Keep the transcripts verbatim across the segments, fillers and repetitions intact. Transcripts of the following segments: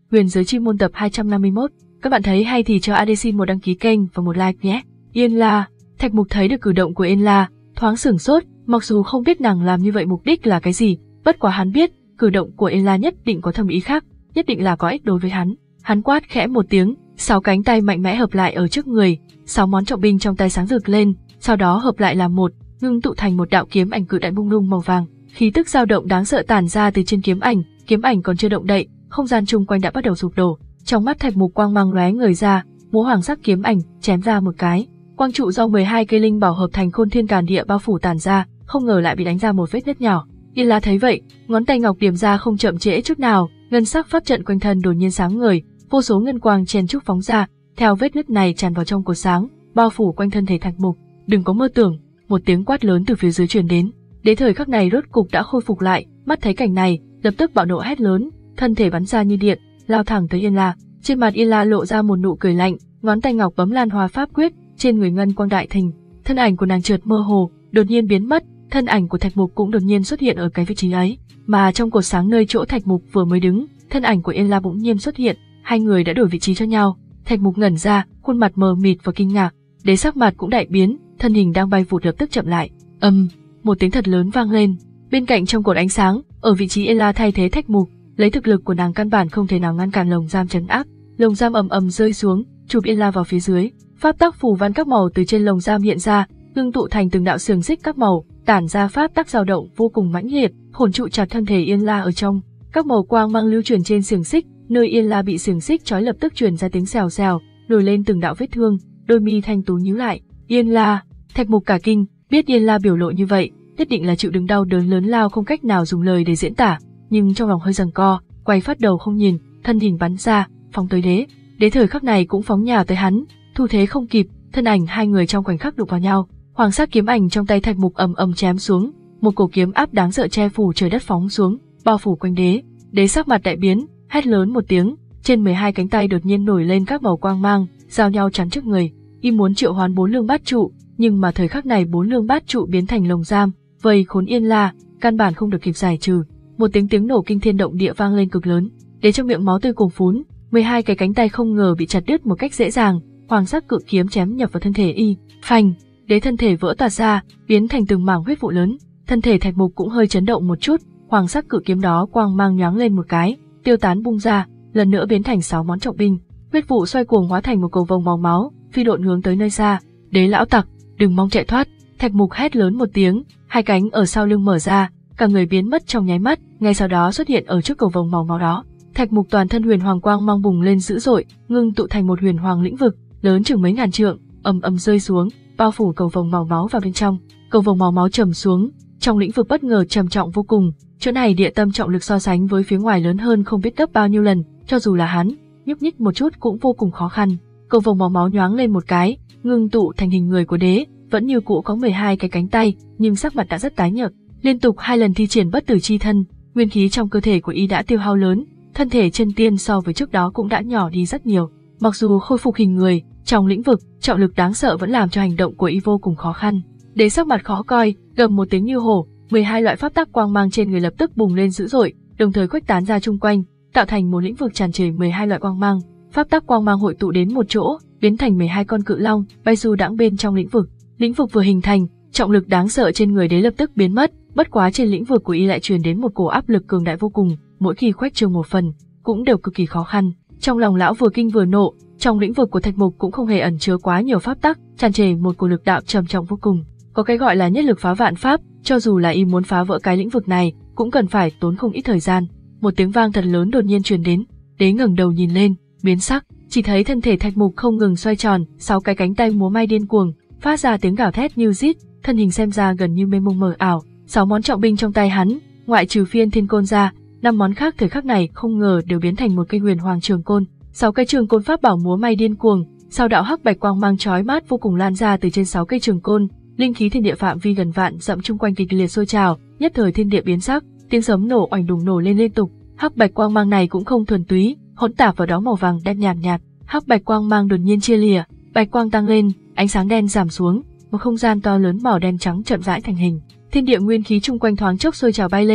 Huyền giới chi môn tập hai trăm năm mươi mốt. Các bạn thấy hay thì cho a đê xin một đăng ký kênh và một like nhé. Yên La. Thạch Mục thấy được cử động của Yên La, thoáng sửng sốt, mặc dù không biết nàng làm như vậy mục đích là cái gì, bất quá hắn biết, cử động của Yên La nhất định có thâm ý khác, nhất định là có ích đối với hắn. Hắn quát khẽ một tiếng, sáu cánh tay mạnh mẽ hợp lại ở trước người, sáu món trọng binh trong tay sáng rực lên, sau đó hợp lại làm một, ngưng tụ thành một đạo kiếm ảnh cự đại bung lung màu vàng. Khí tức dao động đáng sợ tản ra từ trên kiếm ảnh, kiếm ảnh còn chưa động đậy, không gian chung quanh đã bắt đầu sụp đổ. Trong mắt Thạch Mục quang mang lóe người ra, múa hoàng sắc kiếm ảnh chém ra một cái, quang trụ do mười hai cây linh bảo hợp thành Khôn Thiên Càn Địa bao phủ tản ra, không ngờ lại bị đánh ra một vết nứt nhỏ. Yên La thấy vậy, ngón tay ngọc điểm ra không chậm trễ chút nào, ngân sắc pháp trận quanh thân đột nhiên sáng ngời, vô số ngân quang chen chúc phóng ra, theo vết nứt này tràn vào trong cột sáng, bao phủ quanh thân thể Thạch Mục. Đừng có mơ tưởng! Một tiếng quát lớn từ phía dưới truyền đến. Đế thời khắc này rốt cục đã khôi phục lại, mắt thấy cảnh này, lập tức bạo nộ hét lớn, thân thể bắn ra như điện, lao thẳng tới Yên La. Trên mặt Yên La lộ ra một nụ cười lạnh, ngón tay ngọc bấm Lan Hoa pháp quyết, trên người ngân quang đại thịnh, thân ảnh của nàng chợt mơ hồ, đột nhiên biến mất, thân ảnh của Thạch Mục cũng đột nhiên xuất hiện ở cái vị trí ấy, mà trong cột sáng nơi chỗ Thạch Mục vừa mới đứng, thân ảnh của Yên La bỗng nhiên xuất hiện, hai người đã đổi vị trí cho nhau. Thạch Mục ngẩn ra, khuôn mặt mờ mịt và kinh ngạc, Đế sắc mặt cũng đại biến, thân hình đang bay vụt lập tức chậm lại. Ầm, um, một tiếng thật lớn vang lên. Bên cạnh trong cột ánh sáng, ở vị trí Yên La thay thế Thạch Mục, lấy thực lực của nàng căn bản không thể nào ngăn cản lồng giam trấn áp. Lồng giam ầm ầm rơi xuống, chụp Yên La vào phía dưới. Pháp tắc phù văn các màu từ trên lồng giam hiện ra, ngưng tụ thành từng đạo xiềng xích các màu, tản ra pháp tắc dao động vô cùng mãnh liệt, khổn trụ chặt thân thể Yên La ở trong. Các màu quang mang lưu truyền trên xiềng xích, nơi Yên La bị xiềng xích trói lập tức truyền ra tiếng xèo xèo, nổi lên từng đạo vết thương, đôi mi thanh tú nhíu lại. Yên La, Thạch Mục cả kinh, biết Yên La biểu lộ như vậy, nhất định là chịu đựng đau đớn lớn lao không cách nào dùng lời để diễn tả, nhưng trong lòng hơi giằng co, quay phát đầu không nhìn, thân hình bắn ra, phóng tới Đế. Đế thời khắc này cũng phóng nhào tới hắn, thu thế không kịp, thân ảnh hai người trong khoảnh khắc đụng vào nhau. Hoàng sắc kiếm ảnh trong tay Thạch Mục ầm ầm chém xuống, một cổ kiếm áp đáng sợ che phủ trời đất phóng xuống, bao phủ quanh Đế. Đế sắc mặt đại biến, hét lớn một tiếng, trên mười hai cánh tay đột nhiên nổi lên các màu quang mang, giao nhau chắn trước người. Y muốn triệu hoán bốn lương bát trụ, nhưng mà thời khắc này bốn lương bát trụ biến thành lồng giam, vây khốn Yên La, căn bản không được kịp giải trừ. Một tiếng tiếng nổ kinh thiên động địa vang lên cực lớn, Đế trong miệng máu tươi cuồn phún, mười hai cái cánh tay không ngờ bị chặt đứt một cách dễ dàng, hoàng sắc cự kiếm chém nhập vào thân thể Y, phanh, Đế thân thể vỡ toạc ra, biến thành từng mảng huyết vụ lớn. Thân thể Thạch Mục cũng hơi chấn động một chút, hoàng sắc cự kiếm đó quang mang nhoáng lên một cái, tiêu tán bung ra, lần nữa biến thành sáu món trọng binh, huyết vụ xoay cuồng hóa thành một cầu vồng màu máu, phi độn hướng tới nơi xa. Đế lão tặc, đừng mong chạy thoát! Thạch Mục hét lớn một tiếng, hai cánh ở sau lưng mở ra, cả người biến mất trong nháy mắt, ngay sau đó xuất hiện ở trước cầu vồng màu máu đó. Thạch Mục toàn thân huyền hoàng quang mang bùng lên dữ dội, ngưng tụ thành một huyền hoàng lĩnh vực, lớn chừng mấy ngàn trượng, ầm ầm rơi xuống, bao phủ cầu vồng màu máu vào bên trong. Cầu vồng màu máu trầm xuống, trong lĩnh vực bất ngờ trầm trọng vô cùng, chỗ này địa tâm trọng lực so sánh với phía ngoài lớn hơn không biết gấp bao nhiêu lần, cho dù là hắn nhúc nhích một chút cũng vô cùng khó khăn. Cầu vồng màu máu nhoáng lên một cái, ngưng tụ thành hình người của Đế, vẫn như cũ có mười hai cái cánh tay, nhưng sắc mặt đã rất tái nhợt. Liên tục hai lần thi triển bất tử chi thân, nguyên khí trong cơ thể của Y đã tiêu hao lớn, thân thể chân tiên so với trước đó cũng đã nhỏ đi rất nhiều. Mặc dù khôi phục hình người, trong lĩnh vực trọng lực đáng sợ vẫn làm cho hành động của Y vô cùng khó khăn. Đế sắc mặt khó coi, gầm một tiếng như hổ, mười hai loại pháp tắc quang mang trên người lập tức bùng lên dữ dội, đồng thời khuếch tán ra chung quanh, tạo thành một lĩnh vực tràn trề mười hai loại quang mang. Pháp tắc quang mang hội tụ đến một chỗ, biến thành mười hai con cự long, bay du đãng bên trong lĩnh vực. Lĩnh vực vừa hình thành, trọng lực đáng sợ trên người Đế lập tức biến mất, bất quá trên lĩnh vực của Y lại truyền đến một cổ áp lực cường đại vô cùng, mỗi khi khuếch trương một phần, cũng đều cực kỳ khó khăn. Trong lòng lão vừa kinh vừa nộ, trong lĩnh vực của Thạch Mục cũng không hề ẩn chứa quá nhiều pháp tắc, tràn trề một cổ lực đạo trầm trọng vô cùng. Có cái gọi là nhất lực phá vạn pháp, cho dù là Y muốn phá vỡ cái lĩnh vực này, cũng cần phải tốn không ít thời gian. Một tiếng vang thật lớn đột nhiên truyền đến, Đế ngẩng đầu nhìn lên, biến sắc, chỉ thấy thân thể Thạch Mục không ngừng xoay tròn, sáu cái cánh tay múa may điên cuồng, phát ra tiếng gào thét như rít, thân hình xem ra gần như mênh mông mờ ảo. Sáu món trọng binh trong tay hắn, ngoại trừ Phiên Thiên Côn ra, năm món khác thời khắc này không ngờ đều biến thành một cây huyền hoàng trường côn. Sáu cây trường côn pháp bảo múa may điên cuồng, sau đạo hắc bạch quang mang chói mát vô cùng lan ra từ trên sáu cây trường côn, linh khí thiên địa phạm vi gần vạn dặm chung quanh kịch liệt sôi trào, nhất thời thiên địa biến sắc, tiếng sấm nổ oanh đùng nổ lên liên tục. Hắc bạch quang mang này cũng không thuần túy, hỗn tạp vào đó màu vàng đen nhạt nhạt. Hắc bạch quang mang đột nhiên chia lìa, bạch quang tăng lên, ánh sáng đen giảm xuống, một không gian to lớn màu đen trắng chậm rãi thành hình. Thiên địa nguyên khí chung quanh thoáng chốc sôi trào bay lên,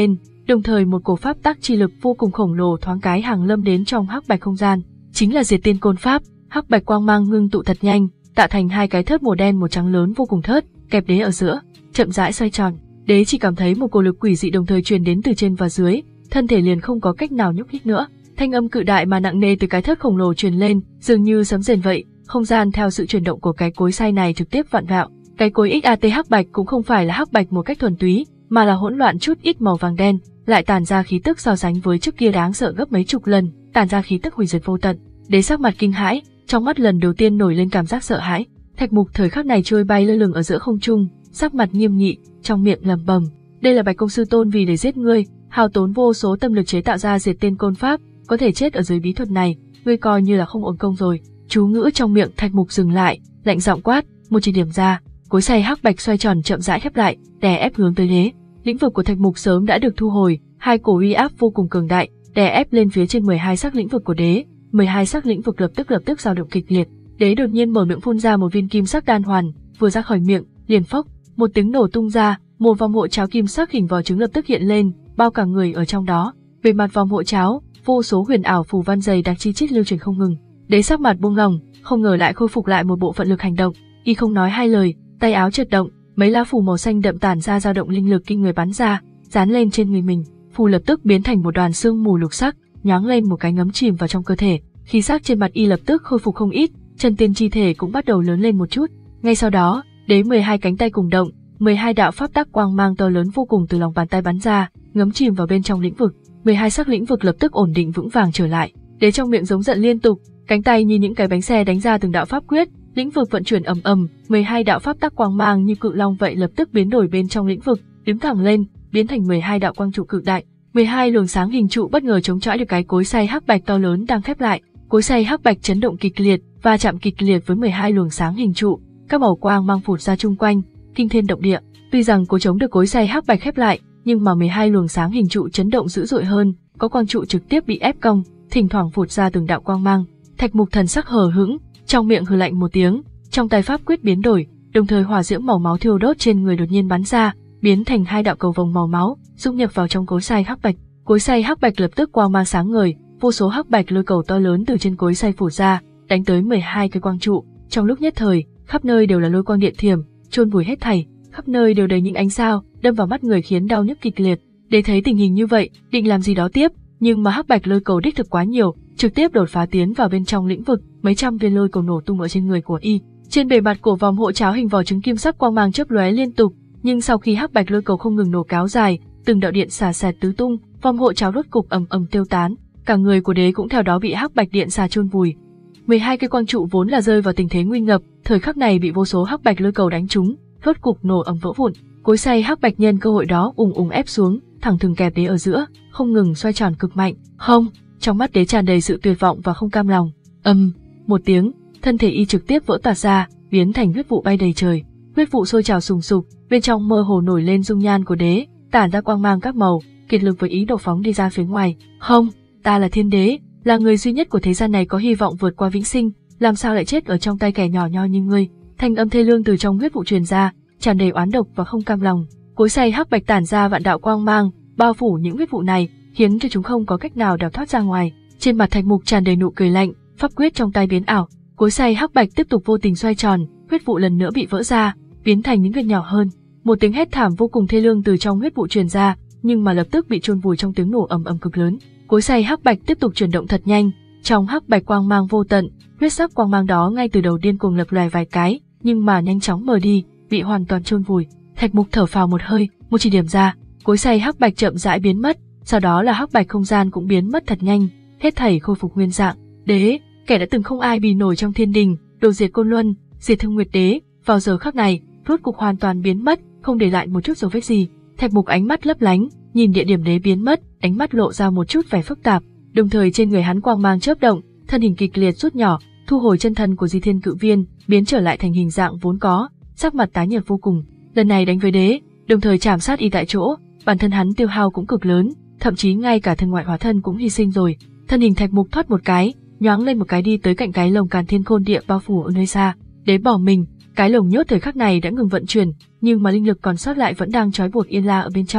đồng thời một cổ pháp tắc chi lực vô cùng khổng lồ thoáng cái hàng lâm đến trong hắc bạch không gian, chính là Diệt Tiên Côn Pháp. Hắc bạch quang mang ngưng tụ thật nhanh, tạo thành hai cái thớt màu đen một trắng lớn vô cùng thớt, kẹp đế ở giữa, chậm rãi xoay tròn. Đế chỉ cảm thấy một cổ lực quỷ dị đồng thời truyền đến từ trên và dưới, thân thể liền không có cách nào nhúc nhích nữa. Thanh âm cự đại mà nặng nề từ cái thớt khổng lồ truyền lên, dường như sấm rền vậy. Không gian theo sự chuyển động của cái cối xay này trực tiếp vặn vẹo. Cái cối ích a tê hắc bạch cũng không phải là hắc bạch một cách thuần túy, mà là hỗn loạn chút ít màu vàng đen, lại tản ra khí tức so sánh với trước kia đáng sợ gấp mấy chục lần, tản ra khí tức hủy diệt vô tận. Đế sắc mặt kinh hãi, trong mắt lần đầu tiên nổi lên cảm giác sợ hãi. Thạch Mục thời khắc này trôi bay lơ lửng ở giữa không trung, sắc mặt nghiêm nghị, trong miệng lẩm bẩm: "Đây là Bạch công sư tôn vì để giết ngươi, hao tốn vô số tâm lực chế tạo ra Diệt Tiên Côn Pháp, có thể chết ở dưới bí thuật này, ngươi coi như là không uổng công rồi." Chú ngữ trong miệng Thạch Mục dừng lại, lạnh giọng quát, một chỉ điểm ra, cối xay hắc bạch xoay tròn chậm rãi khép lại, đè ép hướng tới đế. Lĩnh vực của Thạch Mục sớm đã được thu hồi, hai cổ uy áp vô cùng cường đại, đè ép lên phía trên mười hai sắc lĩnh vực của đế. mười hai sắc lĩnh vực lập tức lập tức dao động kịch liệt. Đế đột nhiên mở miệng phun ra một viên kim sắc đan hoàn, vừa ra khỏi miệng, liền phốc, một tiếng nổ tung ra, một vòng hộ cháo kim sắc hình vỏ trứng lập tức hiện lên, bao cả người ở trong đó. Về mặt vòng hộ cháo, vô số huyền ảo phù văn dày đặc chi chít lưu truyền không ngừng. Đế sắc mặt buông lỏng, không ngờ lại khôi phục lại một bộ phận lực hành động, y không nói hai lời, tay áo chợt động, mấy lá phù màu xanh đậm tản ra dao động linh lực kinh người bắn ra, dán lên trên người mình. Phù lập tức biến thành một đoàn sương mù lục sắc, nhoáng lên một cái ngấm chìm vào trong cơ thể. Khí sắc trên mặt y lập tức khôi phục không ít, chân tiên chi thể cũng bắt đầu lớn lên một chút. Ngay sau đó, đế mười hai cánh tay cùng động, mười hai đạo pháp tắc quang mang to lớn vô cùng từ lòng bàn tay bắn ra, ngấm chìm vào bên trong lĩnh vực. mười hai sắc lĩnh vực lập tức ổn định vững vàng trở lại. Đế trong miệng giống giận liên tục, cánh tay như những cái bánh xe đánh ra từng đạo pháp quyết, lĩnh vực vận chuyển ầm ầm, mười hai đạo pháp tắc quang mang như cự long vậy lập tức biến đổi bên trong lĩnh vực, đứng thẳng lên, biến thành mười hai đạo quang trụ cực đại. mười hai luồng sáng hình trụ bất ngờ chống chọi được cái cối xay hắc bạch to lớn đang khép lại. Cối xay hắc bạch chấn động kịch liệt, va chạm kịch liệt với mười hai luồng sáng hình trụ, các màu quang mang phụt ra chung quanh, kinh thiên động địa. Tuy rằng cố chống được cối xay hắc bạch khép lại, nhưng mà mười hai luồng sáng hình trụ chấn động dữ dội hơn, có quang trụ trực tiếp bị ép cong, thỉnh thoảng phụt ra từng đạo quang mang. Thạch Mục thần sắc hờ hững, trong miệng hừ lạnh một tiếng, trong tay pháp quyết biến đổi, đồng thời hỏa diễm màu máu thiêu đốt trên người đột nhiên bắn ra, biến thành hai đạo cầu vồng màu máu, dung nhập vào trong cối xay hắc bạch. Cối xay hắc bạch lập tức quang mang sáng ngời, vô số hắc bạch lôi cầu to lớn từ trên cối xay phủ ra, đánh tới mười hai cái quang trụ. Trong lúc nhất thời, khắp nơi đều là lôi quang điện thiểm, chôn vùi hết thảy, khắp nơi đều đầy những ánh sao, đâm vào mắt người khiến đau nhức kịch liệt. Để thấy tình hình như vậy, định làm gì đó tiếp, nhưng mà hắc bạch lôi cầu đích thực quá nhiều, trực tiếp đột phá tiến vào bên trong lĩnh vực, mấy trăm viên lôi cầu nổ tung ở trên người của y. Trên bề mặt của vòng hộ cháo hình vỏ trứng kim sắc quang mang chớp lóe liên tục, nhưng sau khi hắc bạch lôi cầu không ngừng nổ kéo dài, từng đạo điện xả xẹt tứ tung, vòng hộ cháo rốt cục ầm ầm tiêu tán, cả người của đế cũng theo đó bị hắc bạch điện xả chôn vùi. mười hai cây quang trụ vốn là rơi vào tình thế nguy ngập, thời khắc này bị vô số hắc bạch lôi cầu đánh trúng, rốt cục nổ ầm vỡ vụn. Cối xay hắc bạch nhân cơ hội đó ùng ùng ép xuống, thẳng thừng kẹp đế ở giữa, không ngừng xoay tròn cực mạnh. Không, trong mắt đế tràn đầy sự tuyệt vọng và không cam lòng. Ầm, một tiếng, thân thể y trực tiếp vỡ toạc ra, biến thành huyết vụ bay đầy trời. Huyết vụ sôi trào sùng sục, bên trong mơ hồ nổi lên dung nhan của đế, tản ra quang mang các màu, kiệt lực với ý đồ phóng đi ra phía ngoài. Không, ta là thiên đế, là người duy nhất của thế gian này có hy vọng vượt qua vĩnh sinh, làm sao lại chết ở trong tay kẻ nhỏ nho như ngươi? Thanh âm thê lương từ trong huyết vụ truyền ra, tràn đầy oán độc và không cam lòng. Cối xay hắc bạch tản ra vạn đạo quang mang, bao phủ những huyết vụ này, khiến cho chúng không có cách nào đào thoát ra ngoài. Trên mặt Thạch Mục tràn đầy nụ cười lạnh, pháp quyết trong tay biến ảo, cối xay hắc bạch tiếp tục vô tình xoay tròn, huyết vụ lần nữa bị vỡ ra, biến thành những viên nhỏ hơn. Một tiếng hét thảm vô cùng thê lương từ trong huyết vụ truyền ra, nhưng mà lập tức bị chôn vùi trong tiếng nổ ầm ầm cực lớn. Cối xay hắc bạch tiếp tục chuyển động thật nhanh, trong hắc bạch quang mang vô tận, huyết sắc quang mang đó ngay từ đầu điên cuồng lập lòe vài cái, nhưng mà nhanh chóng mờ đi, bị hoàn toàn chôn vùi. Thạch Mục thở phào một hơi, một chỉ điểm ra, cối xay hắc bạch chậm rãi biến mất, sau đó là hắc bạch không gian cũng biến mất thật nhanh, hết thảy khôi phục nguyên dạng. Đế, kẻ đã từng không ai bì nổi trong thiên đình, đồ diệt Côn Luân, diệt Thương Nguyệt Đế, vào giờ khắc này, rốt cục hoàn toàn biến mất, không để lại một chút dấu vết gì. Thạch Mục ánh mắt lấp lánh, nhìn địa điểm đế biến mất, ánh mắt lộ ra một chút vẻ phức tạp, đồng thời trên người hắn quang mang chớp động, thân hình kịch liệt rút nhỏ, thu hồi chân thân của Di Thiên Cự Viên, biến trở lại thành hình dạng vốn có, sắc mặt tái nhợt vô cùng. Lần này đánh với đế, đồng thời chảm sát y tại chỗ, bản thân hắn tiêu hao cũng cực lớn, thậm chí ngay cả thân ngoại hóa thân cũng hy sinh rồi. Thân hình Thạch Mục thoát một cái, nhoáng lên một cái đi tới cạnh cái lồng Càn Thiên Khôn Địa bao phủ ở nơi xa. Đế bỏ mình, cái lồng nhốt thời khắc này đã ngừng vận chuyển, nhưng mà linh lực còn sót lại vẫn đang trói buộc Yên La ở bên trong.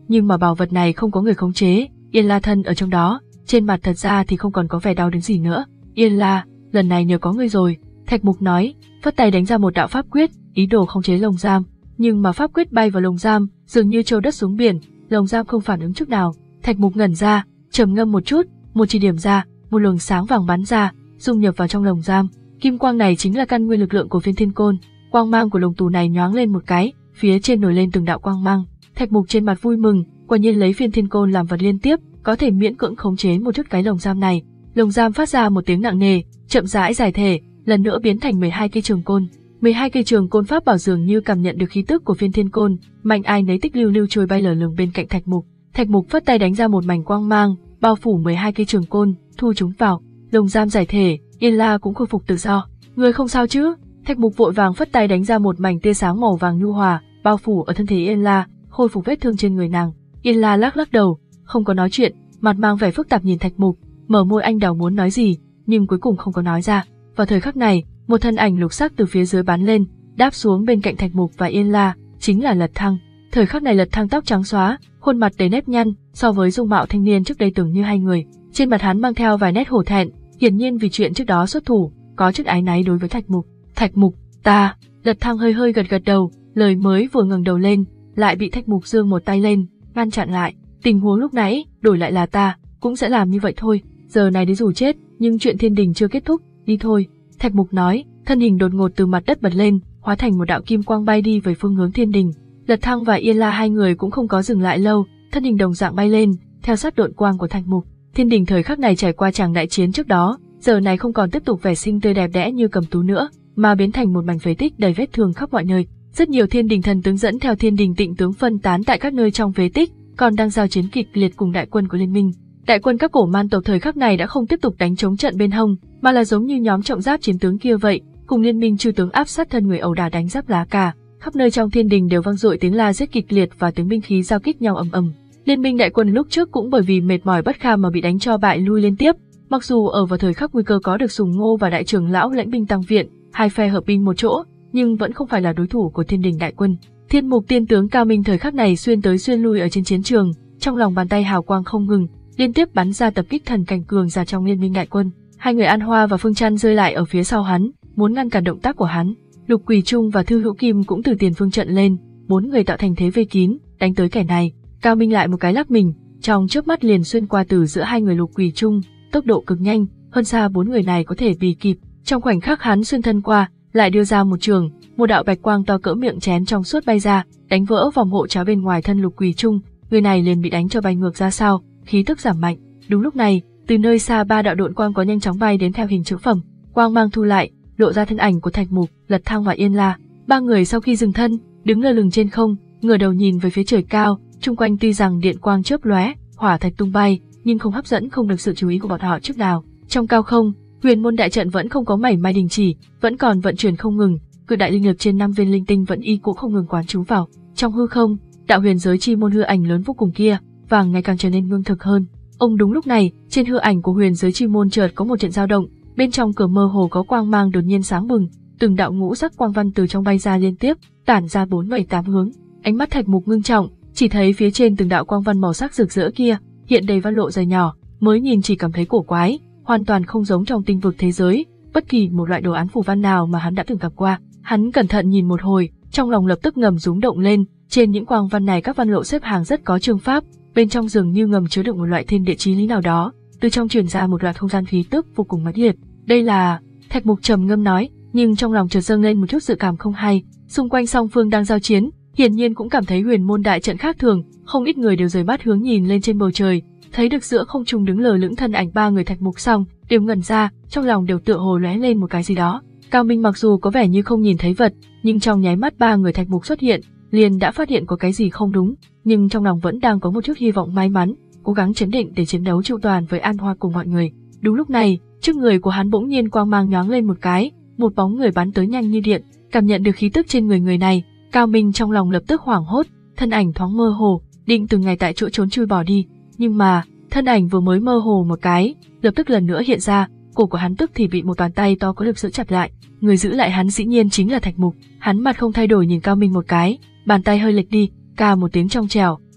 nhưng mà bảo vật này không có người khống chế, Yên La thân ở trong đó, trên mặt thật ra thì không còn có vẻ đau đớn gì nữa. Yên La, lần này nhờ có ngươi rồi, Thạch Mục nói, phất tay đánh ra một đạo pháp quyết, ý đồ khống chế lồng giam, nhưng mà pháp quyết bay vào lồng giam, dường như trâu đất xuống biển, lồng giam không phản ứng chút nào. Thạch Mục ngẩn ra, trầm ngâm một chút, một chỉ điểm ra, một luồng sáng vàng bắn ra, dung nhập vào trong lồng giam. Kim quang này chính là căn nguyên lực lượng của Phiên Thiên Côn. Quang mang của lồng tù này nhoáng lên một cái, phía trên nổi lên từng đạo quang mang. Thạch Mục trên mặt vui mừng, quả nhiên lấy Phiên Thiên Côn làm vật liên tiếp, có thể miễn cưỡng khống chế một chút cái lồng giam này. Lồng giam phát ra một tiếng nặng nề, chậm rãi giải thể, lần nữa biến thành mười hai cây trường côn. mười hai cây trường côn pháp bảo dường như cảm nhận được khí tức của Phiên Thiên Côn, mạnh ai nấy tích lưu lưu trôi bay lờ lửng bên cạnh Thạch Mục. Thạch Mục phất tay đánh ra một mảnh quang mang, bao phủ mười hai cây trường côn, thu chúng vào. Lồng giam giải thể, Yên La cũng khôi phục tự do. Người không sao chứ? Thạch Mục vội vàng phất tay đánh ra một mảnh tia sáng màu vàng nhu hòa, bao phủ ở thân thể Yên La, khôi phục vết thương trên người nàng. Yên La lắc lắc đầu, không có nói chuyện, mặt mang vẻ phức tạp nhìn Thạch Mục, mở môi anh đào muốn nói gì, nhưng cuối cùng không có nói ra. Vào thời khắc này, một thân ảnh lục sắc từ phía dưới bắn lên, đáp xuống bên cạnh Thạch Mục và Yên La, chính là Lật Thăng. Thời khắc này Lật Thăng tóc trắng xóa, khuôn mặt đầy nếp nhăn, so với dung mạo thanh niên trước đây tưởng như hai người. Trên mặt hắn mang theo vài nét hổ thẹn, hiển nhiên vì chuyện trước đó xuất thủ, có chút áy náy đối với Thạch Mục. Thạch Mục, ta. Lật Thăng hơi hơi gật gật đầu, lời mới vừa ngẩng đầu lên, lại bị Thạch Mục giương một tay lên, ngăn chặn lại. Tình huống lúc nãy, đổi lại là ta, cũng sẽ làm như vậy thôi. Giờ này đến dù chết, nhưng chuyện thiên đình chưa kết thúc, đi thôi. Thạch Mục nói, thân hình đột ngột từ mặt đất bật lên, hóa thành một đạo kim quang bay đi về phương hướng thiên đình. Lật Thăng và Yên La hai người cũng không có dừng lại lâu, thân hình đồng dạng bay lên, theo sát độn quang của Thạch Mục. Thiên đình thời khắc này trải qua tràng đại chiến trước đó, giờ này không còn tiếp tục vẻ xinh tươi đẹp đẽ như Cầm Tú nữa, mà biến thành một mảnh phế tích đầy vết thương khắp mọi nơi. Rất nhiều thiên đình thần tướng dẫn theo thiên đình tịnh tướng phân tán tại các nơi trong phế tích, còn đang giao chiến kịch liệt cùng đại quân của liên minh. Đại quân các cổ man tộc thời khắc này đã không tiếp tục đánh chống trận bên hông, mà là giống như nhóm trọng giáp chiến tướng kia vậy, cùng liên minh chư tướng áp sát thân người ẩu đả đánh giáp lá cà. Khắp nơi trong thiên đình đều vang dội tiếng la giết kịch liệt và tiếng binh khí giao kích nhau ầm ầm. Liên minh đại quân lúc trước cũng bởi vì mệt mỏi bất kham mà bị đánh cho bại lui liên tiếp. Mặc dù ở vào thời khắc nguy cơ có được Sùng Ngô và đại trưởng lão lãnh binh tăng viện, hai phe hợp binh một chỗ, nhưng vẫn không phải là đối thủ của thiên đình đại quân. Thiên Mục tiên tướng Cao Minh thời khắc này xuyên tới xuyên lui ở trên chiến trường, trong lòng bàn tay hào quang không ngừng, liên tiếp bắn ra tập kích thần cảnh cường giả trong liên minh đại quân. Hai người An Hoa và Phương Trăn rơi lại ở phía sau hắn, muốn ngăn cản động tác của hắn. Lục Quỳ Trung và Thư Hữu Kim cũng từ tiền phương trận lên, bốn người tạo thành thế vây kín, đánh tới kẻ này. Cao Minh lại một cái lắc mình, trong chớp mắt liền xuyên qua từ giữa hai người Lục Quỳ Trung, tốc độ cực nhanh, hơn xa bốn người này có thể bì kịp. Trong khoảnh khắc hắn xuyên thân qua, lại đưa ra một trường, một đạo bạch quang to cỡ miệng chén trong suốt bay ra, đánh vỡ vòng hộ cháo bên ngoài thân Lục Quỳ Trung, người này liền bị đánh cho bay ngược ra sau, khí tức giảm mạnh. Đúng lúc này, từ nơi xa ba đạo độn quang có nhanh chóng bay đến theo hình chữ phẩm, quang mang thu lại, lộ ra thân ảnh của Thạch Mục, Lật Thăng và Yên La. Ba người sau khi dừng thân, đứng lơ lửng trên không, ngửa đầu nhìn về phía trời cao, chung quanh tuy rằng điện quang chớp lóe, hỏa thạch tung bay, nhưng không hấp dẫn không được sự chú ý của bọn họ chút nào. Trong cao không, Huyền Môn đại trận vẫn không có mảy may đình chỉ, vẫn còn vận chuyển không ngừng, cự đại linh lực trên năm viên linh tinh vẫn y cũ không ngừng quán trú vào. Trong hư không, đạo huyền giới chi môn hư ảnh lớn vô cùng kia, vàng ngày càng trở nên ngưng thực hơn. Ông đúng lúc này, trên hư ảnh của huyền giới chi môn chợt có một trận dao động, bên trong cửa mơ hồ có quang mang đột nhiên sáng bừng, từng đạo ngũ sắc quang văn từ trong bay ra liên tiếp, tản ra bốn bảy tám hướng. Ánh mắt Thạch Mục ngưng trọng, chỉ thấy phía trên từng đạo quang văn màu sắc rực rỡ kia, hiện đầy văn lộ dày nhỏ, mới nhìn chỉ cảm thấy cổ quái, hoàn toàn không giống trong tinh vực thế giới, bất kỳ một loại đồ án phù văn nào mà hắn đã từng gặp qua. Hắn cẩn thận nhìn một hồi, trong lòng lập tức ngầm rúng động lên, trên những quang văn này các văn lộ xếp hàng rất có chương pháp, bên trong dường như ngầm chứa đựng một loại thiên địa chí lý nào đó, từ trong truyền ra một loạt không gian khí tức vô cùng mãnh liệt. Đây là... Thạch Mục trầm ngâm nói, nhưng trong lòng chợt dâng lên một chút dự cảm không hay. Xung quanh song phương đang giao chiến, hiển nhiên cũng cảm thấy huyền môn đại trận khác thường, không ít người đều rời mắt hướng nhìn lên trên bầu trời, thấy được giữa không trung đứng lờ lững thân ảnh ba người Thạch Mục xong, đều ngẩn ra, trong lòng đều tựa hồ lóe lên một cái gì đó. Cao Minh mặc dù có vẻ như không nhìn thấy vật, nhưng trong nháy mắt ba người Thạch Mục xuất hiện, liền đã phát hiện có cái gì không đúng, nhưng trong lòng vẫn đang có một chút hy vọng may mắn, cố gắng chấn định để chiến đấu chu toàn với An Hoa cùng mọi người. Đúng lúc này, trước người của hắn bỗng nhiên quang mang nhoáng lên một cái, một bóng người bắn tới nhanh như điện. Cảm nhận được khí tức trên người người này, Cao Minh trong lòng lập tức hoảng hốt, thân ảnh thoáng mơ hồ, định từng ngày tại chỗ trốn chui bỏ đi, nhưng mà thân ảnh vừa mới mơ hồ một cái, lập tức lần nữa hiện ra, cổ của hắn tức thì bị một bàn tay to có lực giữ chặt lại. Người giữ lại hắn dĩ nhiên chính là Thạch Mục. Hắn mặt không thay đổi nhìn Cao Minh một cái, bàn tay hơi lệch đi, ca một tiếng trong trẻo,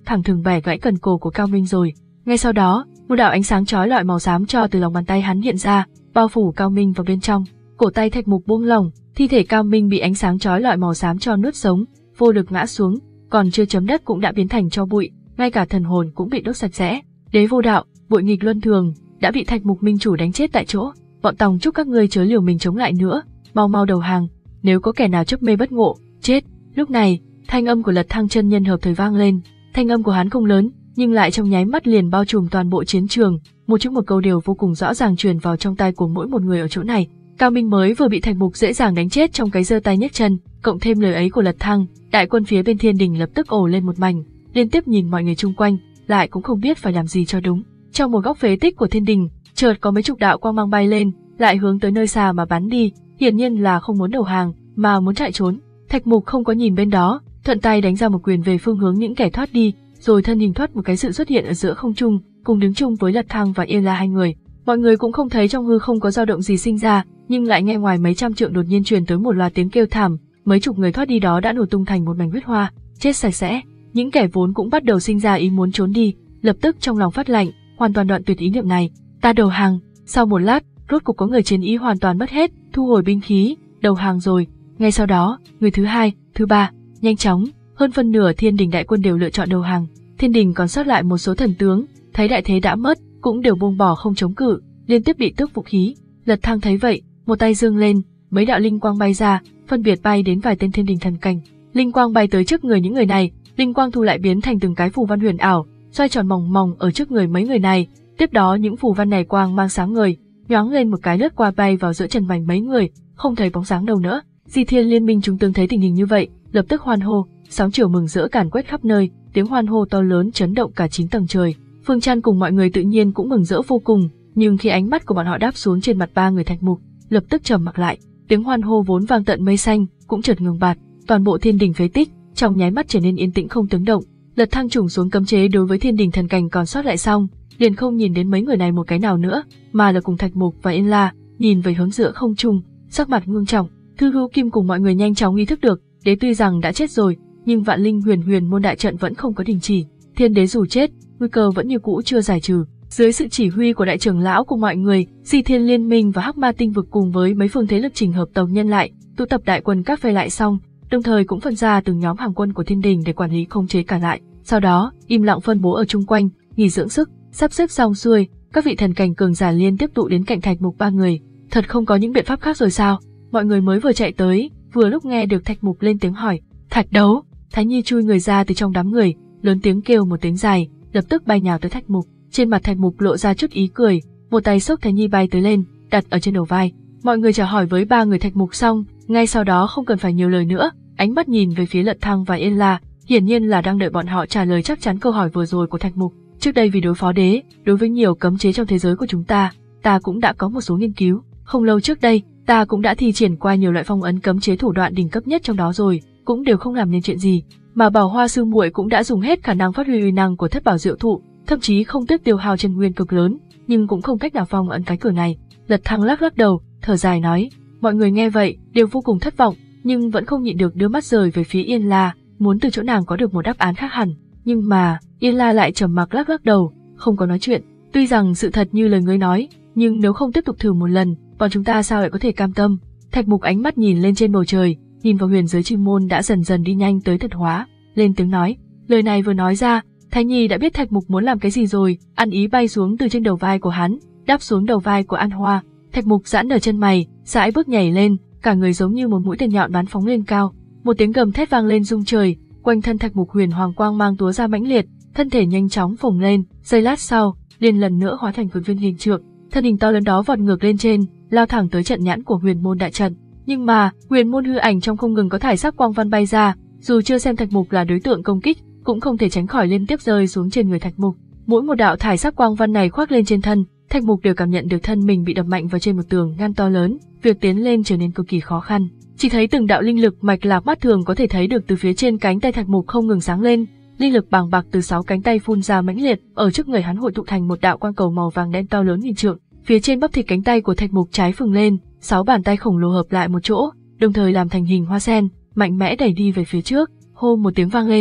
thẳng thừng bẻ gãy cần cổ của Cao Minh rồi. Ngay sau đó, một đạo ánh sáng chói lọi màu xám cho từ lòng bàn tay hắn hiện ra, bao phủ Cao Minh vào bên trong. Cổ tay Thạch Mục buông lỏng, thi thể Cao Minh bị ánh sáng chói lọi màu xám cho nuốt sống, vô lực ngã xuống, còn chưa chấm đất cũng đã biến thành tro bụi, ngay cả thần hồn cũng bị đốt sạch sẽ. Đế vô đạo, bội nghịch luân thường, đã bị Thạch Mục minh chủ đánh chết tại chỗ. Bọn Tòng chúc các ngươi chớ liều mình chống lại nữa, mau mau đầu hàng, nếu có kẻ nào chấp mê bất ngộ, chết. Lúc này, thanh âm của Lật Thăng chân nhân hợp thời vang lên. Thanh âm của hắn không lớn, nhưng lại trong nháy mắt liền bao trùm toàn bộ chiến trường, một chữ một câu đều vô cùng rõ ràng truyền vào trong tai của mỗi một người ở chỗ này. Cao Minh mới vừa bị Thạch Mục dễ dàng đánh chết trong cái giơ tay nhấc chân, cộng thêm lời ấy của Lật Thăng, đại quân phía bên Thiên Đình lập tức ồ lên một mảnh, liên tiếp nhìn mọi người chung quanh, lại cũng không biết phải làm gì cho đúng. Trong một góc phế tích của Thiên Đình, chợt có mấy chục đạo quang mang bay lên, lại hướng tới nơi xa mà bắn đi, hiển nhiên là không muốn đầu hàng, mà muốn chạy trốn. Thạch Mục không có nhìn bên đó, thuận tay đánh ra một quyền về phương hướng những kẻ thoát đi, rồi thân hình thoát một cái sự xuất hiện ở giữa không trung, cùng đứng chung với Lật Thăng và Yên La hai người. Mọi người cũng không thấy trong hư không có dao động gì sinh ra, nhưng lại nghe ngoài mấy trăm trượng đột nhiên truyền tới một loạt tiếng kêu thảm, mấy chục người thoát đi đó đã nổ tung thành một mảnh huyết hoa, chết sạch sẽ. Những kẻ vốn cũng bắt đầu sinh ra ý muốn trốn đi, lập tức trong lòng phát lạnh, hoàn toàn đoạn tuyệt ý niệm này. Ta đầu hàng. Sau một lát, rốt cục có người chiến ý hoàn toàn mất hết, thu hồi binh khí, đầu hàng rồi. Ngay sau đó, người thứ hai, thứ ba, nhanh chóng, hơn phân nửa Thiên Đình đại quân đều lựa chọn đầu hàng. Thiên Đình còn sót lại một số thần tướng, thấy đại thế đã mất, cũng đều buông bỏ không chống cự, liên tiếp bị tước vũ khí. Lật Thăng thấy vậy, một tay giương lên, mấy đạo linh quang bay ra, phân biệt bay đến vài tên Thiên Đình thần cảnh. Linh quang bay tới trước người những người này, linh quang thu lại biến thành từng cái phù văn huyền ảo, xoay tròn mỏng mỏng ở trước người mấy người này. Tiếp đó những phù văn này quang mang sáng ngời, nhoáng lên một cái lướt qua bay vào giữa chân vành mấy người, không thấy bóng dáng đâu nữa. Di Thiên Liên Minh chúng tướng thấy tình hình như vậy, lập tức hoan hô, sóng chiều mừng rỡ càn quét khắp nơi, tiếng hoan hô to lớn chấn động cả chín tầng trời. Phương Trăn cùng mọi người tự nhiên cũng mừng rỡ vô cùng, nhưng khi ánh mắt của bọn họ đáp xuống trên mặt ba người Thạch Mục, lập tức trầm mặc lại. Tiếng hoan hô vốn vang tận mây xanh cũng chợt ngừng bặt, toàn bộ Thiên Đình phế tích trong nháy mắt trở nên yên tĩnh không tiếng động. Lật Thăng trùng xuống cấm chế đối với Thiên Đình thần cảnh còn sót lại xong, liền không nhìn đến mấy người này một cái nào nữa, mà là cùng Thạch Mục và Yên La nhìn về hướng giữa không trung, sắc mặt ngưng trọng. Thư Hữu Kim cùng mọi người nhanh chóng ý thức được, đế tuy rằng đã chết rồi, nhưng Vạn Linh Huyền Huyền môn đại trận vẫn không có đình chỉ. Thiên đế dù chết, nguy cơ vẫn như cũ chưa giải trừ. Dưới sự chỉ huy của đại trưởng lão cùng mọi người, Di Thiên Liên Minh và Hắc Ma Tinh vực cùng với mấy phương thế lực chỉnh hợp tộc nhân lại, tụ tập đại quân các phe lại xong, đồng thời cũng phân ra từng nhóm hàng quân của Thiên Đình để quản lý khống chế cả lại. Sau đó, im lặng phân bố ở chung quanh, nghỉ dưỡng sức, sắp xếp xong xuôi, các vị thần cảnh cường giả liên tiếp tụ đến cạnh Thạch Mục ba người. Thật không có những biện pháp khác rồi sao? Mọi người mới vừa chạy tới, vừa lúc nghe được Thạch Mục lên tiếng hỏi. Thạch Đấu. Thái Nhi chui người ra từ trong đám người, lớn tiếng kêu một tiếng dài, lập tức bay nhào tới Thạch Mục. Trên mặt Thạch Mục lộ ra chút ý cười, một tay xốc Thái Nhi bay tới lên, đặt ở trên đầu vai. Mọi người chào hỏi với ba người Thạch Mục xong, ngay sau đó không cần phải nhiều lời nữa, ánh mắt nhìn về phía Lật Thăng và Yên La, hiển nhiên là đang đợi bọn họ trả lời chắc chắn câu hỏi vừa rồi của Thạch Mục. Trước đây vì đối phó đế, đối với nhiều cấm chế trong thế giới của chúng ta, ta cũng đã có một số nghiên cứu. Không lâu trước đây, ta cũng đã thi triển qua nhiều loại phong ấn cấm chế thủ đoạn đỉnh cấp nhất trong đó rồi, cũng đều không làm nên chuyện gì. Mà Bảo Hoa sư muội cũng đã dùng hết khả năng phát huy uy năng của Thất Bảo Diệu Thụ, thậm chí không tiếc tiêu hao chân nguyên cực lớn, nhưng cũng không cách nào phong ấn cái cửa này. Lật Thăng lắc lắc đầu, thở dài nói. Mọi người nghe vậy đều vô cùng thất vọng, nhưng vẫn không nhịn được đưa mắt rời về phía Yên La, muốn từ chỗ nàng có được một đáp án khác hẳn. Nhưng mà Yên La lại trầm mặc lắc lắc đầu, không có nói chuyện. Tuy rằng sự thật như lời ngươi nói, nhưng nếu không tiếp tục thử một lần, bọn chúng ta sao lại có thể cam tâm? Thạch Mục ánh mắt nhìn lên trên bầu trời, nhìn vào huyền giới chim môn đã dần dần đi nhanh tới thật hóa, lên tiếng nói. Lời này vừa nói ra, Thái Nhi đã biết Thạch Mục muốn làm cái gì rồi, ăn ý bay xuống từ trên đầu vai của hắn, đáp xuống đầu vai của An Hoa. Thạch Mục giãn ở chân mày, sải bước nhảy lên, cả người giống như một mũi tên nhọn bắn phóng lên cao. Một tiếng gầm thét vang lên rung trời, quanh thân Thạch Mục huyền hoàng quang mang túa ra mãnh liệt, thân thể nhanh chóng phồng lên, giây lát sau, liền lần nữa hóa thành một viên hình trượng, thân hình to lớn đó vọt ngược lên trên, lao thẳng tới trận nhãn của huyền môn đại trận. Nhưng mà, huyền môn hư ảnh trong không ngừng có thải sắc quang văn bay ra, dù chưa xem Thạch Mục là đối tượng công kích, cũng không thể tránh khỏi liên tiếp rơi xuống trên người Thạch Mục. Mỗi một đạo thải sắc quang văn này khoác lên trên thân, Thạch Mục đều cảm nhận được thân mình bị đập mạnh vào trên một tường ngăn to lớn, việc tiến lên trở nên cực kỳ khó khăn. Chỉ thấy từng đạo linh lực mạch lạc mắt thường có thể thấy được từ phía trên cánh tay Thạch Mục không ngừng sáng lên, linh lực bàng bạc từ sáu cánh tay phun ra mãnh liệt, ở trước người hắn hội tụ thành một đạo quang cầu màu vàng đen to lớn nghìn trượng. Phía trên bắp thịt cánh tay của Thạch Mục trái phừng lên, sáu bàn tay khổng lồ hợp lại một chỗ, đồng thời làm thành hình hoa sen, mạnh mẽ đẩy đi về phía trước. Hô một tiếng vang lên,